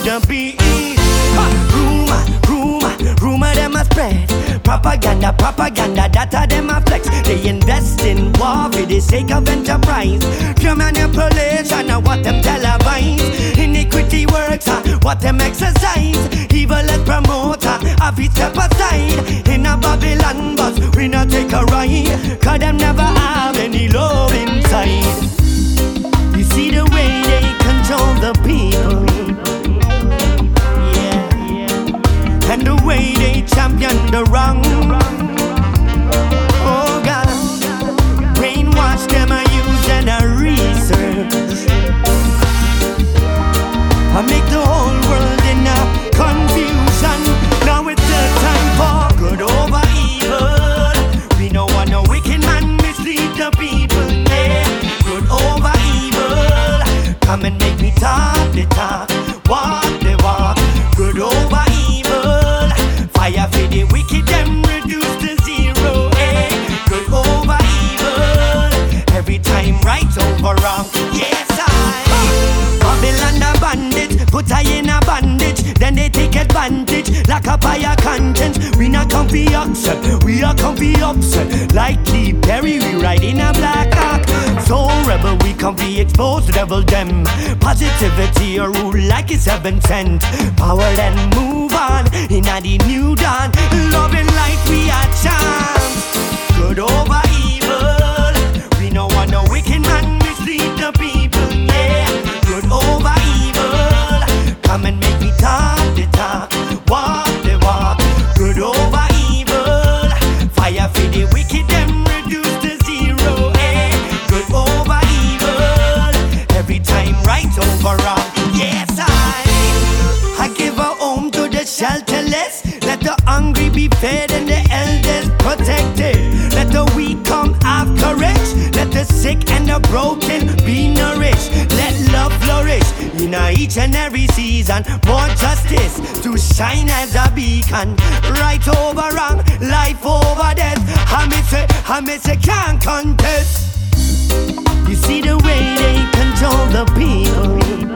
the beat. Rumor them a spread. Propaganda, data them a flex. They invest in war for the sake of enterprise. Pure manipulation of what them televise. Iniquity works, what them exercise. Evil as promoter, have it step aside. In a Babylon bus, we not take a ride. Cause them never have any love inside. You see the way they control the people, and the way they champion the wrong. Oh God, brainwash them and use and a research. I make the whole world in a confusion. Now it's the time for good over evil. We don't want no wicked man mislead the people. Yeah, good over evil. Come and make me talk the talk, walk the walk. Good over evil. Fire for the wicked, them reduce to zero. Eh? Good over evil. Every time right over wrong. Yes, Babylon a bandit, put I in a bandage. Then they take advantage, like a fire conscience. We not come be upset, we are come be upset. Like Lee Perry, we ride in a black hawk. So rebel, we come be exposed to devil them. Positivity a rule like it's heaven sent. Power then move on, in a the new dawn. Love and light we are chance. Good over evil. We no want no wicked man mislead the people. Yeah, good over evil. Come and make me talk the talk, walk the walk. Good over evil. Fire for the wicked, them reduce to zero. Eh? Good over evil. Every time right over wrong. Yes, I give a home to the shelterless. Let the hungry be fed and the elders protected. Let the weak come have courage. Let the sick and the broken be nourished. Let love flourish in each and every season. More justice to shine as a beacon. Right over wrong, life over death. I miss a can't contest. You see the way they control the people.